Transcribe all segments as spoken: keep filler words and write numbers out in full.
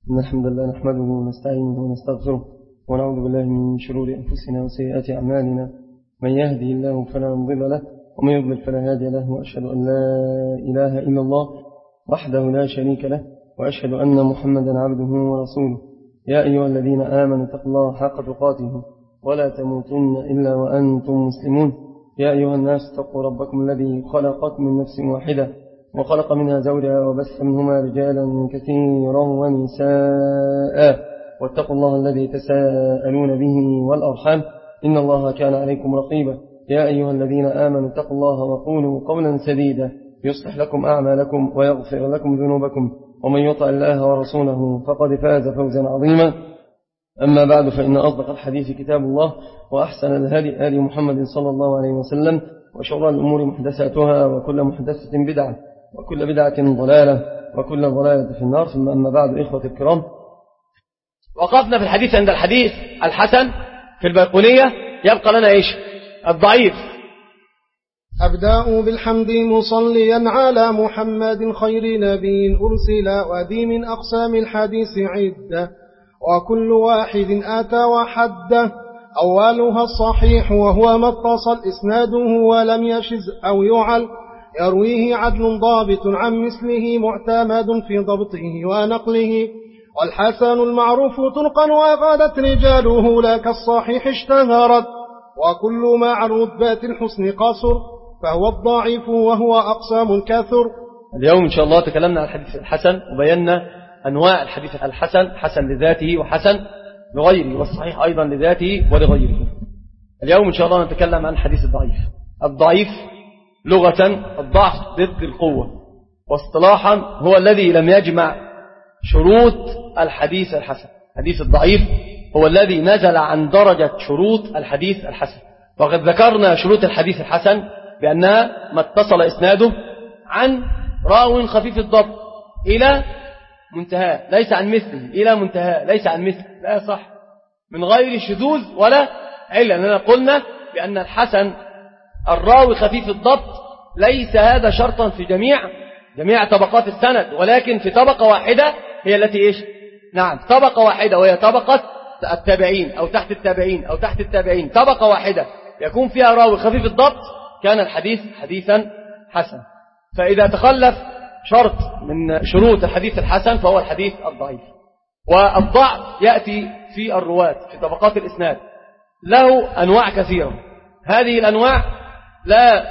إن الحمد لله نحمده ونستعينه ونستغفره ونعوذ بالله من شرور أنفسنا وسيئات أعمالنا. من يهدي الله فلا مضل له ومن يضلل فلا هادي له، وأشهد أن لا إله إلا الله وحده لا شريك له، وأشهد أن محمدا عبده ورسوله. يا أيها الذين آمنوا اتقوا الله حق تقاته ولا تموتن إلا وأنتم مسلمون. يا أيها الناس اتقوا ربكم الذي خلقكم من نفس واحدة وخلق منها زوجها وبث منهما رجالا كثيرا ونساء، واتقوا الله الذي تساءلون به والأرحام إن الله كان عليكم رقيبا. يا أيها الذين آمنوا اتقوا الله وقولوا قولا سديدا يصلح لكم أعمالكم ويغفر لكم ذنوبكم، ومن يطع الله ورسوله فقد فاز فوزا عظيما. أما بعد، فإن أصدق الحديث كتاب الله، وأحسن الهدي هدي محمد صلى الله عليه وسلم، وشر الأمور محدثاتها، وكل محدثة بدعة، وكل بدعة ضلالة، وكل ضلالة في النار. ثم أما بعد، إخوة الكرام، وقفنا في الحديث عند الحديث الحسن في البيقونية. يبقى لنا إيش؟ الضعيف. أبدأ بالحمد مصليا على محمد خير نبي أرسل، وذي من أقسام الحديث عدة، وكل واحد آتى وحده. أولها الصحيح، وهو ما اتصل إسناده ولم يشز أو يعل، يرويه عدل ضابط عن مثله معتمد في ضبطه ونقله. والحسن المعروف طرقا وغادت رجاله، لا كالصحيح اشتهرت، وكل ما عن رتبات الحسن قاصر، فهو الضعيف وهو أقسام كثر. اليوم إن شاء الله تكلمنا عن الحديث الحسن، وبينا أنواع الحديث الحسن، حسن لذاته وحسن لغيره، والصحيح أيضا لذاته ولغيره. اليوم إن شاء الله نتكلم عن الحديث الضعيف. الضعيف لغة الضعف ضد القوة، واصطلاحا هو الذي لم يجمع شروط الحديث الحسن. الحديث الضعيف هو الذي نزل عن درجة شروط الحديث الحسن. وقد ذكرنا شروط الحديث الحسن بأنها ما اتصل إسناده عن راو خفيف الضبط إلى منتهى، ليس عن مثله، إلى منتهى ليس عن مثله، لا صح، من غير شذوذ ولا علة. لأننا قلنا بأن الحسن الراوي خفيف الضبط ليس هذا شرطا في جميع جميع طبقات السند، ولكن في طبقة واحدة هي التي إيش؟ نعم، طبقة واحدة، وهي طبقة التابعين أو تحت التابعين أو تحت التابعين. طبقة واحدة يكون فيها راوي خفيف الضبط كان الحديث حديثا حسن. فإذا تخلف شرط من شروط الحديث الحسن فهو الحديث الضعيف. والضعف يأتي في الرواة في طبقات الإسناد، له أنواع كثيرة. هذه الأنواع لا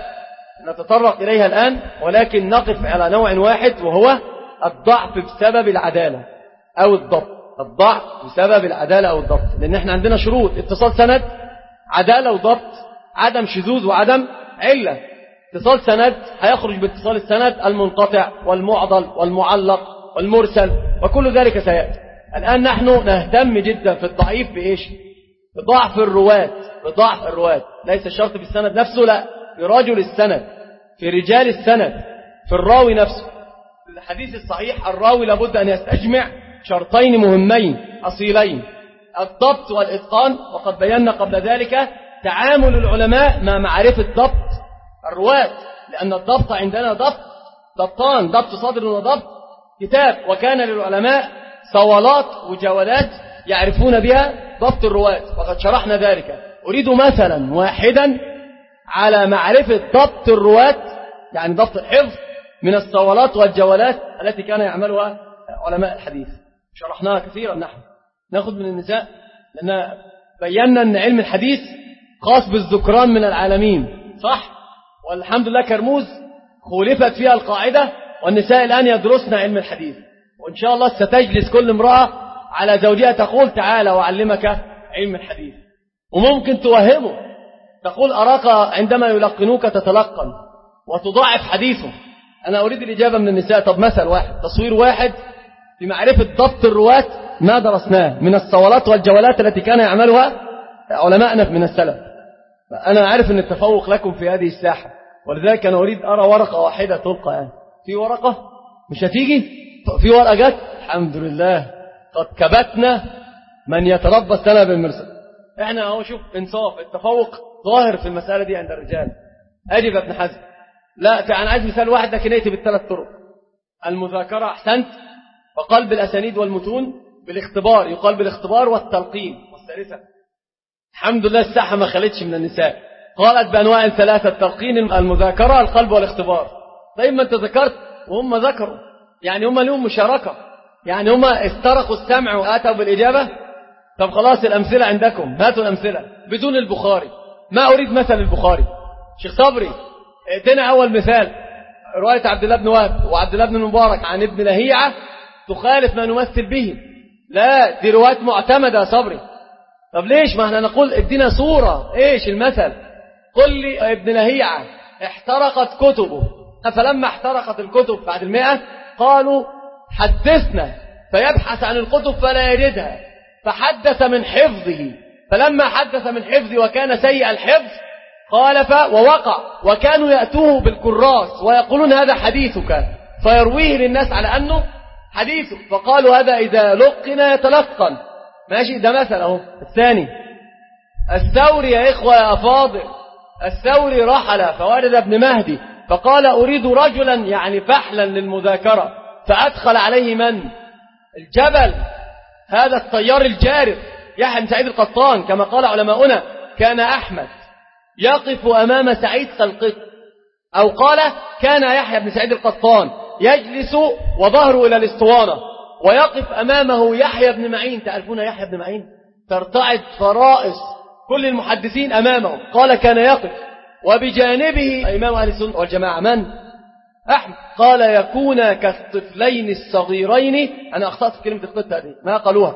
نتطرق إليها الآن، ولكن نقف على نوع واحد، وهو الضعف بسبب العدالة أو الضبط. الضعف بسبب العدالة أو الضبط، لأن احنا عندنا شروط: اتصال سند، عدالة وضبط، عدم شذوذ وعدم علة. اتصال سند هيخرج باتصال السند المنقطع والمعضل والمعلق والمرسل، وكل ذلك سيأتي. الآن نحن نهتم جدا في الضعيف بإيش؟ بضعف الرواة، بضعف الرواة، ليس الشرط في السند نفسه، لا، في رجل السند، في رجال السند، في الراوي نفسه. في الحديث الصحيح الراوي لابد أن يستجمع شرطين مهمين أصيلين: الضبط والإتقان. وقد بينا قبل ذلك تعامل العلماء مع معرفة ضبط الرواة، لأن الضبط عندنا ضبط ضبطان: ضبط صدر وضبط كتاب. وكان للعلماء صولات وجولات يعرفون بها ضبط الرواة، وقد شرحنا ذلك. أريد مثلا واحدا على معرفة ضبط الرواة، يعني ضبط الحفظ، من الصولات والجولات التي كان يعملها علماء الحديث. شرحناها كثيرا. نحن نأخذ من النساء، لأن بينا أن علم الحديث خاص بالذكران من العالمين، صح؟ والحمد لله كرموز خولفت فيها القاعدة، والنساء الآن يدرسن علم الحديث. وإن شاء الله ستجلس كل امرأة على زوجها تقول: تعالى وأعلمك علم الحديث. وممكن توهمه، تقول: أراك عندما يلقنوك تتلقن وتضاعف حديثه. أنا أريد الإجابة من النساء. طب مثل واحد، تصوير واحد في معرفة ضبط الرواة ما درسناه من الصولات والجولات التي كان يعملها علماءنا من السلف. أنا أعرف أن التفوق لكم في هذه الساحة، ولذلك أنا أريد أرى ورقة واحدة تلقى. يعني في ورقة مش هتيجي؟ في ورقة جت، الحمد لله، قد كبتنا من يتربص لنا بالمرسل. احنا اهو شوف انصاف، التفوق ظاهر في المسألة دي عند الرجال. أجب ابن حزم، لا، أنا عايز مثال واحد لكن يأتي بالثلاث طرق: المذاكرة أحسنت، وقلب الأسانيد والمتون، بالاختبار، يقال بالاختبار والتلقين. والثالثة الحمد لله الساحة ما خلتش من النساء، قالت بأنواع ثلاثة: التلقين، المذاكرة، القلب والاختبار. طيب ما انت ذكرت وهم ذكروا، يعني هم لهم مشاركة، يعني هم استرقوا السمع وآتوا بالإجابة. طب خلاص الأمثلة عندكم، هاتوا الأمثلة بدون البخاري. ما أريد مثل البخاري. شيخ صبري ائتنا أول مثال، رواية عبد الله بن وهب وعبد الله بن مبارك عن ابن لهيعة تخالف ما نمثل به. لا، دي روايات معتمدة يا صبري. طب ليش؟ ما احنا نقول ادينا صورة، ايش المثل؟ قل لي ابن لهيعة احترقت كتبه، فلما احترقت الكتب بعد المئة قالوا حدثنا، فيبحث عن الكتب فلا يجدها، فحدث من حفظه، فلما حدث من حفظه وكان سيء الحفظ خالف ووقع، وكانوا يأتوه بالكراس ويقولون هذا حديثك، فيرويه للناس على أنه حديثه، فقالوا هذا إذا لقن يتلقن. ماشي، ده مثل اهو. الثاني الثوري يا إخوة يا أفاضل، الثوري رحل فوجد ابن مهدي فقال أريد رجلا يعني فحلا للمذاكرة، فأدخل عليه من؟ الجبل، هذا الطيار الجارف يحيى بن سعيد القطان، كما قال علماؤنا كان أحمد يقف أمام سعيد خلقه، أو قال كان يحيى بن سعيد القطان يجلس وظهره إلى الاسطوانة ويقف أمامه يحيى بن معين. تعرفون يحيى بن معين؟ ترتعد فرائس كل المحدثين أمامه. قال كان يقف وبجانبه إمام أهل السنة والجماعة من؟ أحمد. قال يكون كالطفلين الصغيرين، أنا أخطأت في كلمة الطفل هذه ما قالوها،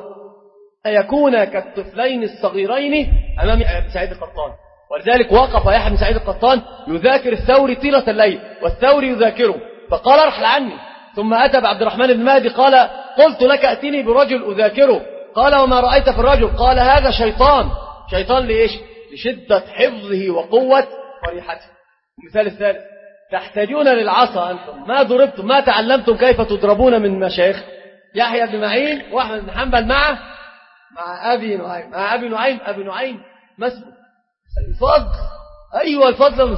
يكون كالطفلين الصغيرين أمام يحيى بن سعيد القطان. ولذلك وقف يحيى بن سعيد القطان يذاكر الثوري طيلة الليل والثوري يذاكره، فقال ارحل عني. ثم أتى بعبد الرحمن بن مهدي قال قلت لك أتني برجل أذاكره، قال وما رأيت في الرجل؟ قال هذا شيطان. شيطان ليش؟ لشدة حفظه وقوة وريحته. المثال الثالث تحتاجون للعصا أنتم، ما ضربتم، ما تعلمتم كيف تضربون من مشايخ. يحيى بن معين وأحمد بن حنبل معه مع أبي نعيم، مع أبي نعيم أبي نعيم ما اسمه؟ الفضل. أيوة الفضل.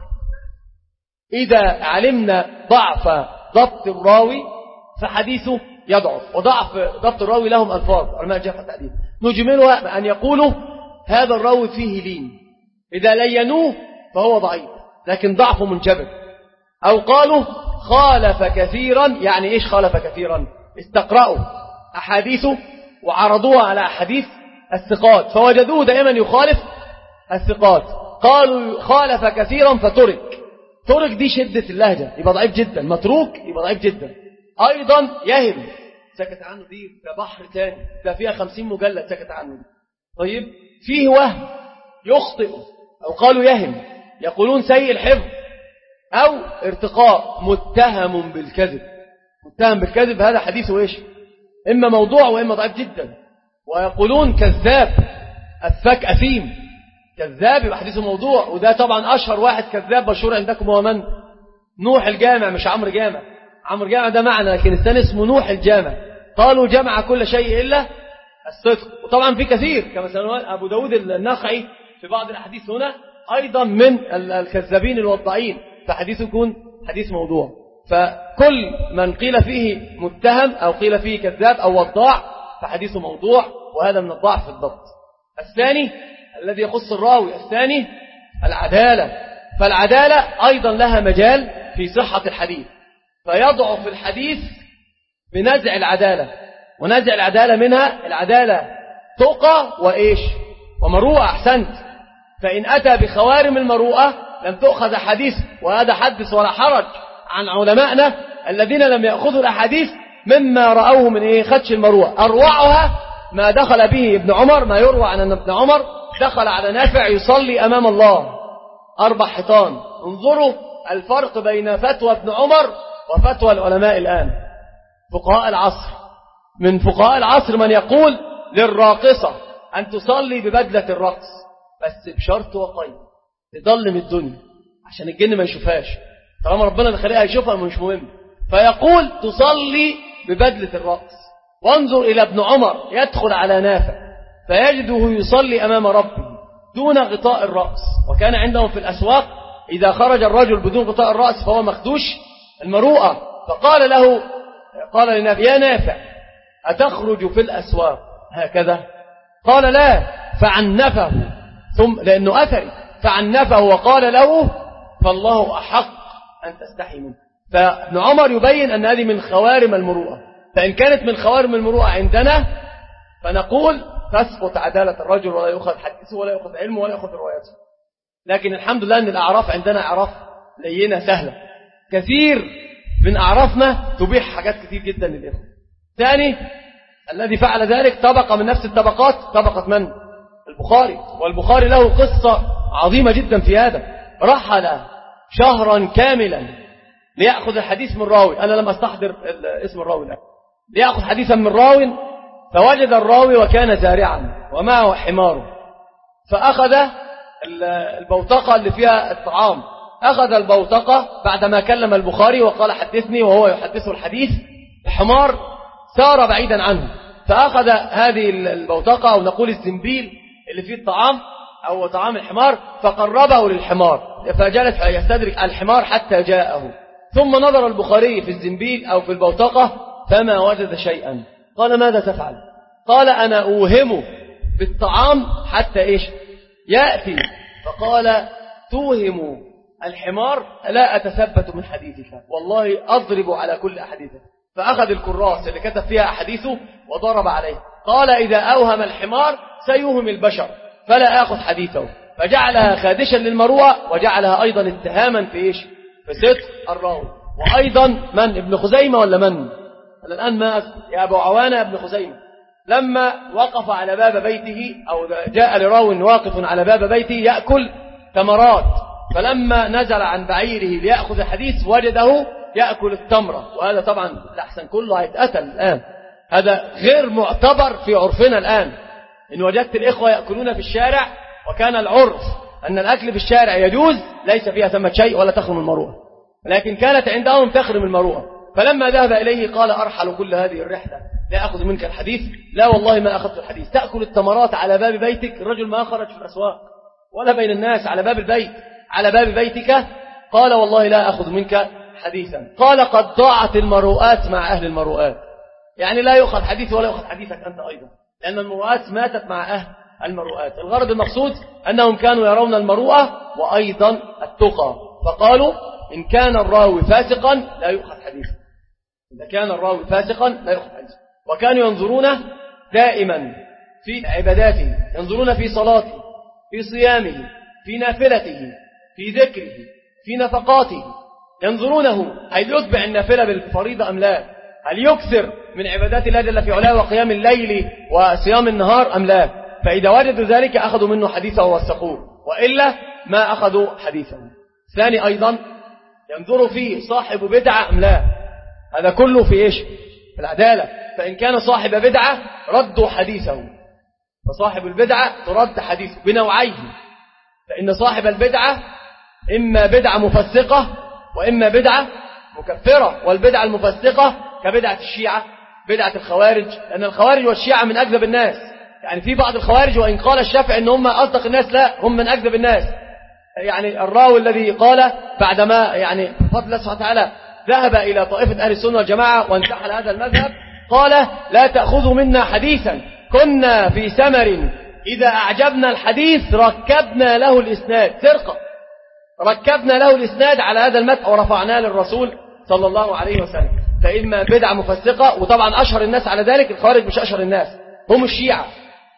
إذا علمنا ضعف ضبط الراوي فحديثه يضعف، وضعف ضبط الراوي لهم ألفاظ علماء الجرح والتعديل نجملها أن يقولوا هذا الراوي فيه لين، إذا لينوه فهو ضعيف لكن ضعفه منجبر. أو قالوا خالف كثيرا، يعني إيش خالف كثيرا؟ استقرأوا أحاديثه وعرضوها على أحاديث الثقات فوجدوه دائما يخالف الثقات، قالوا خالف كثيرا فترك. ترك دي شدة اللهجة، يبقى ضعيف جدا. متروك يبقى ضعيف جدا. أيضا يهم، سكت عنه دي ده بحر تاني، ده فيها خمسين مجلد سكت عنه دي. طيب فيه وهم يخطئ، أو قالوا يهم، يقولون سيء الحفظ أو ارتقاء، متهم بالكذب. متهم بالكذب هذا حديثه إيش؟ إما موضوع وإما ضعيف جدا. ويقولون كذاب، أفك أثيم، كذاب يبقى حديثه موضوع. وده طبعا أشهر واحد كذاب مشهور عندكم هو من؟ نوح الجامع، مش عمرو جامع. عمرو جامع ده معنى، لكن الثاني اسمه نوح الجامع. قالوا جمع كل شيء إلا الصدق. وطبعا في كثير كما سنقول أبو داود النخعي في بعض الأحاديث هنا أيضا من الكذابين الوضعين، فحديثه يكون حديث موضوع. فكل من قيل فيه متهم أو قيل فيه كذاب أو وضاع فحديثه موضوع، وهذا من الضعف في الضبط. الثاني الذي يخص الراوي الثاني العدالة، فالعدالة أيضا لها مجال في صحة الحديث، فيضعف الحديث بنزع العدالة. ونزع العدالة منها العدالة تقى وإيش ومروءة. أحسنت. فإن أتى بخوارم المروءة لم تؤخذ حديث، وهذا حدث ولا حرج عن علمائنا الذين لم يأخذوا الأحاديث مما رأوه من إيه خدش المروءة. أروعها ما دخل به ابن عمر، ما يروى عن ابن عمر دخل على نافع يصلي أمام الله أربع حيطان. انظروا الفرق بين فتوى ابن عمر وفتوى العلماء الآن فقهاء العصر. من فقهاء العصر من يقول للراقصة أن تصلي ببدلة الرقص، بس بشرط وقيد تضلم الدنيا عشان الجن ما يشوفهاش، طالما ربنا اللي خليها يشوفها مش مهم. فيقول تصلي ببدلة الرقص. وانظر إلى ابن عمر يدخل على نافع فيجده يصلي أمام ربه دون غطاء الرأس، وكان عندهم في الأسواق إذا خرج الرجل بدون غطاء الرأس فهو مخدوش المروءة. فقال له قال لنافع يا نافع أتخرج في الأسواق هكذا؟ قال لا، فعنفه، ثم لأنه أثري فعنفه وقال له فالله أحق أن تستحي منه. فابن عمر يبين أن هذه من خوارم المروءة، فإن كانت من خوارم المروءة عندنا فنقول تسقط عدالة الرجل ولا يأخذ حديثه ولا يأخذ علمه ولا يأخذ روايته. لكن الحمد لله أن الأعراف عندنا أعراف لينة سهلة، كثير من أعرافنا تبيح حاجات كثير جدا للإخوة. ثاني الذي فعل ذلك طبقة من نفس الطبقات، طبقة من؟ البخاري. والبخاري له قصة عظيمة جدا في هذا. رحل شهرا كاملا ليأخذ الحديث من راوي، أنا لم أستحضر اسم الراوي الآن، ليأخذ حديثا من راوي، فوجد الراوي وكان زارعا ومعه حماره، فأخذ البوتقة اللي فيها الطعام، أخذ البوتقة بعدما كلم البخاري وقال حدثني وهو يحدثه الحديث، الحمار سار بعيدا عنه، فأخذ هذه البوتقة أو نقول الزنبيل اللي فيه الطعام أو طعام الحمار فقربه للحمار، فجلس يستدرك الحمار حتى جاءه، ثم نظر البخاري في الزنبيل أو في البوتقة فما وجد شيئا. قال ماذا تفعل؟ قال أنا أوهمه بالطعام حتى إيش يأتي. فقال توهم الحمار لا أتثبت من حديثك، والله أضرب على كل أحاديثك. فأخذ الكراس اللي كتب فيها أحاديثه وضرب عليه، قال إذا أوهم الحمار سيوهم البشر فلا أخذ حديثه. فجعلها خادشا للمروءة وجعلها أيضا اتهاما في إيش؟ في صدق الراوي. وأيضا من؟ ابن خزيمة ولا من؟ الآن ما يا أبو عوانة ابن خزيمة لما وقف على باب بيته أو جاء لراو واقف على باب بيته يأكل تمرات، فلما نزل عن بعيره ليأخذ الحديث وجده يأكل التمرة، وهذا طبعا الأحسن كله هيتقتل الآن، هذا غير معتبر في عرفنا الآن. إن وجدت الإخوة يأكلون في الشارع وكان العرف أن الأكل في الشارع يجوز ليس فيها ثمة شيء ولا تخرم المروءة، لكن كانت عندهم تخرم المروءة. فلما ذهب إليه قال أرحل كل هذه الرحلة لا أخذ منك الحديث؟ لا والله ما أخذت الحديث. تأكل التمرات على باب بيتك، الرجل ما خرج في الأسواق ولا بين الناس، على باب البيت على باب بيتك. قال والله لا أخذ منك حديثا. قال قد ضاعت المروءات مع أهل المروءات، يعني لا يؤخذ حديث ولا يؤخذ حديثك أنت أيضا، لأن المروءات ماتت مع أهل المروءات. الغرض المقصود أنهم كانوا يرون المروءة وأيضا التقى، فقالوا إن كان الراوي فاسقا لا يؤخذ حديثه، إذا كان الراوي فاسقا لا يؤخذ حديثه. وكانوا ينظرون دائما في عباداته، ينظرون في صلاته، في صيامه، في نافلته، في ذكره، في نفقاته، ينظرونه هل يتبع النافلة بالفريضة أم لا، هل يكثر من عبادات الله جل في علاه وقيام الليل وصيام النهار أم لا. فإذا وجدوا ذلك أخذوا منه حديثه ووثقوه، وإلا ما أخذوا حديثه. ثاني أيضا ينظروا فيه صاحب بدعة أم لا، هذا كله في إيش؟ في العدالة. فإن كان صاحب بدعة ردوا حديثه، فصاحب البدعة ترد حديثه بنوعيه، فإن صاحب البدعة إما بدعة مفسقة وإما بدعة مكفرة. والبدعة المفسقة كبدعة الشيعة، بدعة الخوارج، لأن الخوارج والشيعة من أكذب الناس. يعني في بعض الخوارج وإن قال الشافعي إن هم أصدق الناس، لا، هم من أكذب الناس. يعني الراوي الذي قال بعدما يعني بفضل الله سبحانه وتعالى ذهب إلى طائفة أهل السنة والجماعة وانتحل هذا المذهب، قال لا تأخذوا منا حديثا كنا في سمر إذا أعجبنا الحديث ركبنا له الإسناد، سرقة، ركبنا له الإسناد على هذا المتن ورفعناه للرسول صلى الله عليه وسلم. فإما بدعة مفسقة، وطبعا أشهر الناس على ذلك الخوارج، مش أشهر الناس هم الشيعة،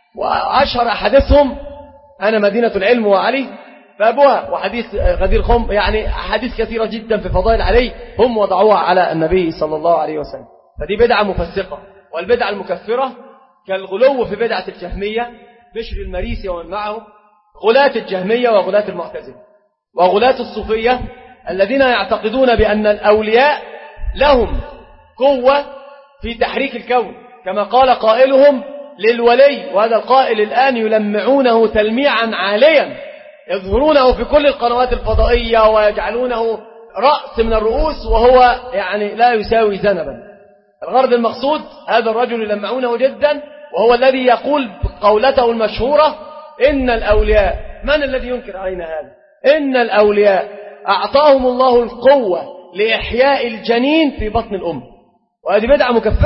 وأشهر أحاديثهم أنا مدينة العلم وعلي بابها، وحديث غدير خم، يعني أحاديث كثيرة جدا في فضائل علي هم وضعوها على النبي صلى الله عليه وسلم. فدي بدعة مفسقة. والبدعة المكفرة كالغلو في بدعة الجهمية، بشر المريسي ومن معه، غلاة الجهمية وغلاة المعتزلة وغلاة الصوفية الذين يعتقدون بأن الأولياء لهم قوة في تحريك الكون، كما قال قائلهم للولي، وهذا القائل الآن يلمعونه تلميعا عاليا، يظهرونه في كل القنوات الفضائية ويجعلونه رأس من الرؤوس وهو يعني لا يساوي ذنبا. الغرض المقصود هذا الرجل يلمعونه جدا، وهو الذي يقول قولته المشهورة إن الأولياء، من الذي ينكر علينا هذا؟ إن الأولياء أعطاهم الله القوة لإحياء الجنين في بطن الأم. وهذه بدعة مكفرة،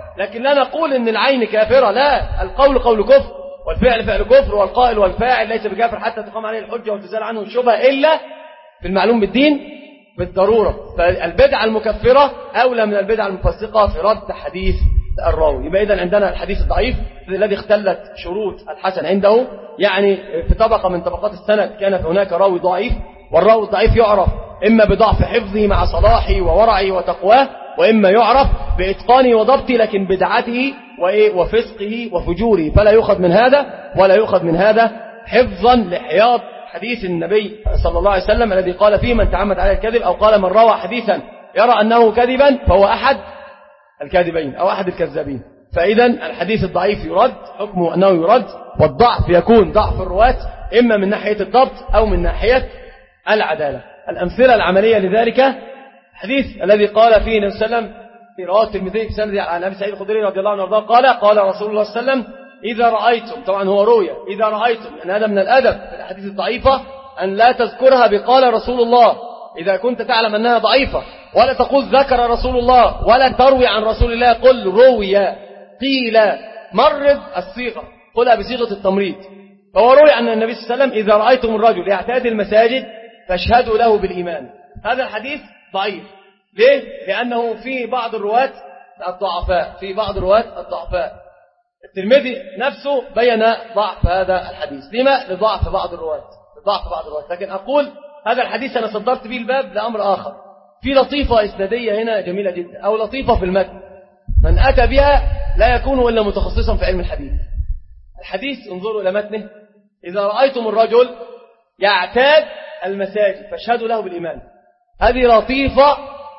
لكن لا نقول ان العين كافرة، لا، القول قول كفر والفعل فعل كفر والقائل والفاعل ليس بكافر حتى تقام عليه الحجة وتزال عنه الشبهة إلا في المعلوم بالدين بالضرورة. فالبدعة المكفرة أولى من البدعة المفسقة في رد حديث الراوي. يبقى إذن عندنا الحديث الضعيف الذي اختلت شروط الحسن عنده، يعني في طبقة من طبقات السند كان هناك راوي ضعيف، والراوي الضعيف يعرف إما بضعف حفظه مع صلاحه وورعه وتقواه، وإما يعرف بإتقانه وضبطه لكن بدعته وفسقه وفجوره، فلا يؤخذ من هذا ولا يؤخذ من هذا، حفظا لحياض حديث النبي صلى الله عليه وسلم الذي قال فيه من تعمد على الكذب أو قال من روى حديثا يرى أنه كذبا فهو أحد الكاذبين أو أحد الكذابين. فإذا الحديث الضعيف يرد، حكمه أنه يرد، والضعف يكون ضعف الرواة إما من ناحية الضبط أو من ناحية العدالة. الأمثلة العملية لذلك الحديث الذي قال فيه النبي صلى الله عليه وسلم في رواه الترمذي في سند عن أبي سعيد الخدري رضي الله عنه وارضاه قال قال رسول الله صلى الله عليه وسلم إذا رأيتم، طبعا هو رؤيا، إذا رأيتم، أن هذا من الأدب في الأحاديث الضعيفة أن لا تذكرها بقال رسول الله إذا كنت تعلم أنها ضعيفة، ولا تقول ذكر رسول الله، ولا تروي عن رسول الله، قل روي قيل، مرض الصيغة، قلها بصيغة التمريض. فهو روي أن النبي صلى الله عليه وسلم إذا رأيتم الرجل يعتاد المساجد فاشهدوا له بالإيمان. هذا الحديث ضعيف. ليه؟ لأنه في بعض الرواة الضعفاء في بعض الرواة الضعفاء الترمذي نفسه بين ضعف هذا الحديث. لما؟ لضعف بعض الرواة لضعف بعض الرواة لكن أقول هذا الحديث أنا صدرت به الباب لأمر آخر. في لطيفة إسنادية هنا جميلة جدا، أو لطيفة في المتن من أتى بها لا يكون إلا متخصصا في علم الحديث. الحديث انظروا إلى متنه: إذا رأيتم الرجل يعتاد المساجد فاشهدوا له بالإيمان. هذه لطيفة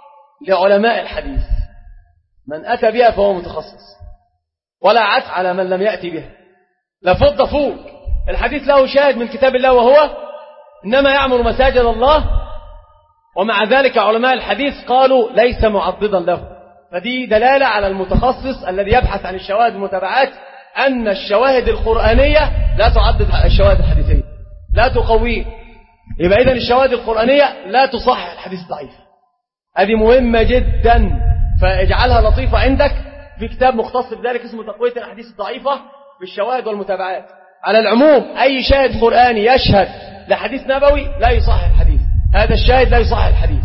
لعلماء الحديث، من أتى بها فهو متخصص، ولا عت على من لم يأتي بها. لفض فوق الحديث له شاهد من كتاب الله وهو إنما يعمر مساجد الله، ومع ذلك علماء الحديث قالوا ليس معضدا له. فدي دلالة على المتخصص الذي يبحث عن الشواهد والمتابعات أن الشواهد القرآنية لا تعضد الشواهد الحديثية، لا تقويه. يبقى إذن الشواهد القرآنية لا تصحح الحديث الضعيف. هذه مهمة جدا، فاجعلها لطيفة عندك في كتاب مختص بذلك اسمه تقوية الأحاديث الضعيفة بالشواهد والمتابعات. على العموم أي شاهد قرآني يشهد لحديث نبوي لا يصحح الحديث، هذا الشاهد لا يصحح الحديث.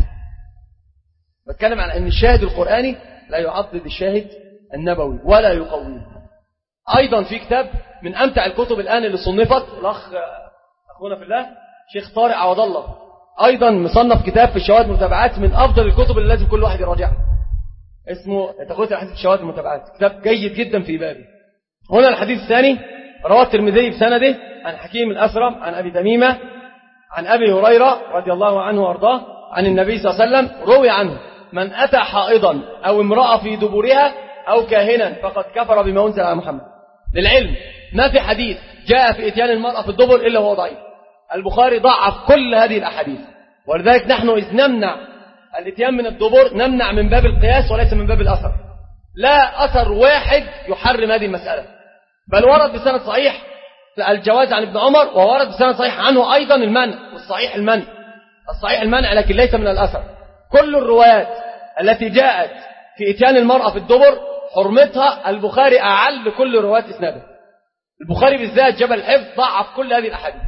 بتكلم عن أن الشاهد القرآني لا يعضد الشاهد النبوي ولا يقويه. أيضا في كتاب من أمتع الكتب الآن اللي صنفت، الأخ أخونا في الله شيخ طارق عوض الله أيضا مصنف كتاب في الشواهد والمتابعات من أفضل الكتب اللي لازم كل واحد يراجعها، اسمه تقوية الأحاديث الشواهد والمتابعات، كتاب جيد جدا في بابه. هنا الحديث الثاني رواه الترمذي بسنده عن حكيم الأسرم عن أبي تميمة عن أبي هريرة رضي الله عنه وارضاه عن النبي صلى الله عليه وسلم روي عنه: من أتى حائضا أو امرأة في دبرها أو كاهنا فقد كفر بما أنزل على محمد. للعلم ما في حديث جاء في إتيان المرأة في الدبر إلا وهو ضعيف. البخاري ضعف كل هذه الأحاديث، ولذلك نحن إذ نمنع الإتيان من الدبر نمنع من باب القياس وليس من باب الأثر. لا أثر واحد يحرم هذه المسألة، بل ورد بسند صحيح الجواز عن ابن عمر، وورد بسند صحيح عنه أيضا المنع، والصحيح المنع الصحيح المنع لكن ليس من الأثر. كل الروايات التي جاءت في إتيان المرأة في الدبر حرمتها البخاري أعل كل روايات إسناده. البخاري بالذات جبل الحفظ ضعف كل هذه الأحاديث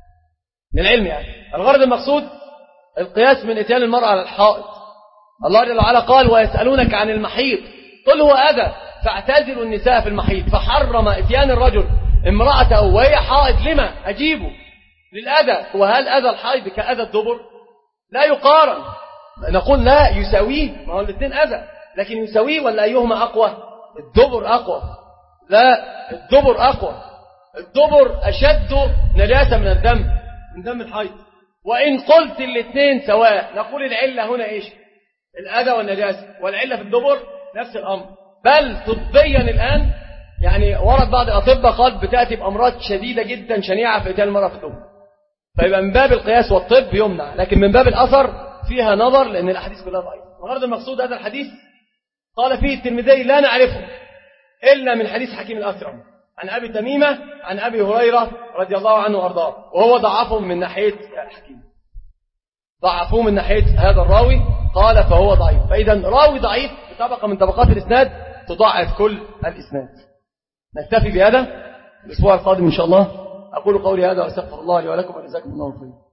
للعلم. يعني الغرض المقصود القياس من إتيان المرأة على الحائض. الله جل وعلا قال: ويسألونك عن المحيض قل هو أذى فاعتزلوا النساء في المحيض، فحرم إتيان الرجل امرأته وهي حائض. لما؟ أجيبه للأذى. وهل أذى الحائض كأذى الدبر؟ لا يقارن. نقول لا يساويه، ما هو الاثنين أذى، لكن يساويه ولا أيهما أقوى؟ الدبر أقوى. لا، الدبر أقوى. الدبر أشد نجاسة من الدم من دم الحيض. وإن قلت الاثنين سواء نقول العلة هنا إيش؟ الأذى والنجاسة، والعلة في الدبر نفس الأمر. بل طبيا الآن يعني ورد بعض الأطباء قال بتأتي بأمراض شديدة جدا شنيعة في إتيان المرأة في الدبر. فيبقى من باب القياس والطب يمنع، لكن من باب الأثر فيها نظر لأن الأحاديث كلها ضعيفة. الغرض المقصود هذا الحديث قال فيه الترمذي لا نعرفه إلا من حديث حكيم الأسرم عن أبي تميمة عن أبي هريرة رضي الله عنه وأرضاه، وهو ضعفه من ناحية الحكيم، ضعفوه من ناحية هذا الراوي، قال فهو ضعيف. فإذا راوي ضعيف بطبقة من طبقات الإسناد تضعف كل الإسناد. نكتفي بهذا الأسبوع القادم إن شاء الله. أقول قولي هذا وأستغفر الله لي ولكم وجزاكم الله خيرا.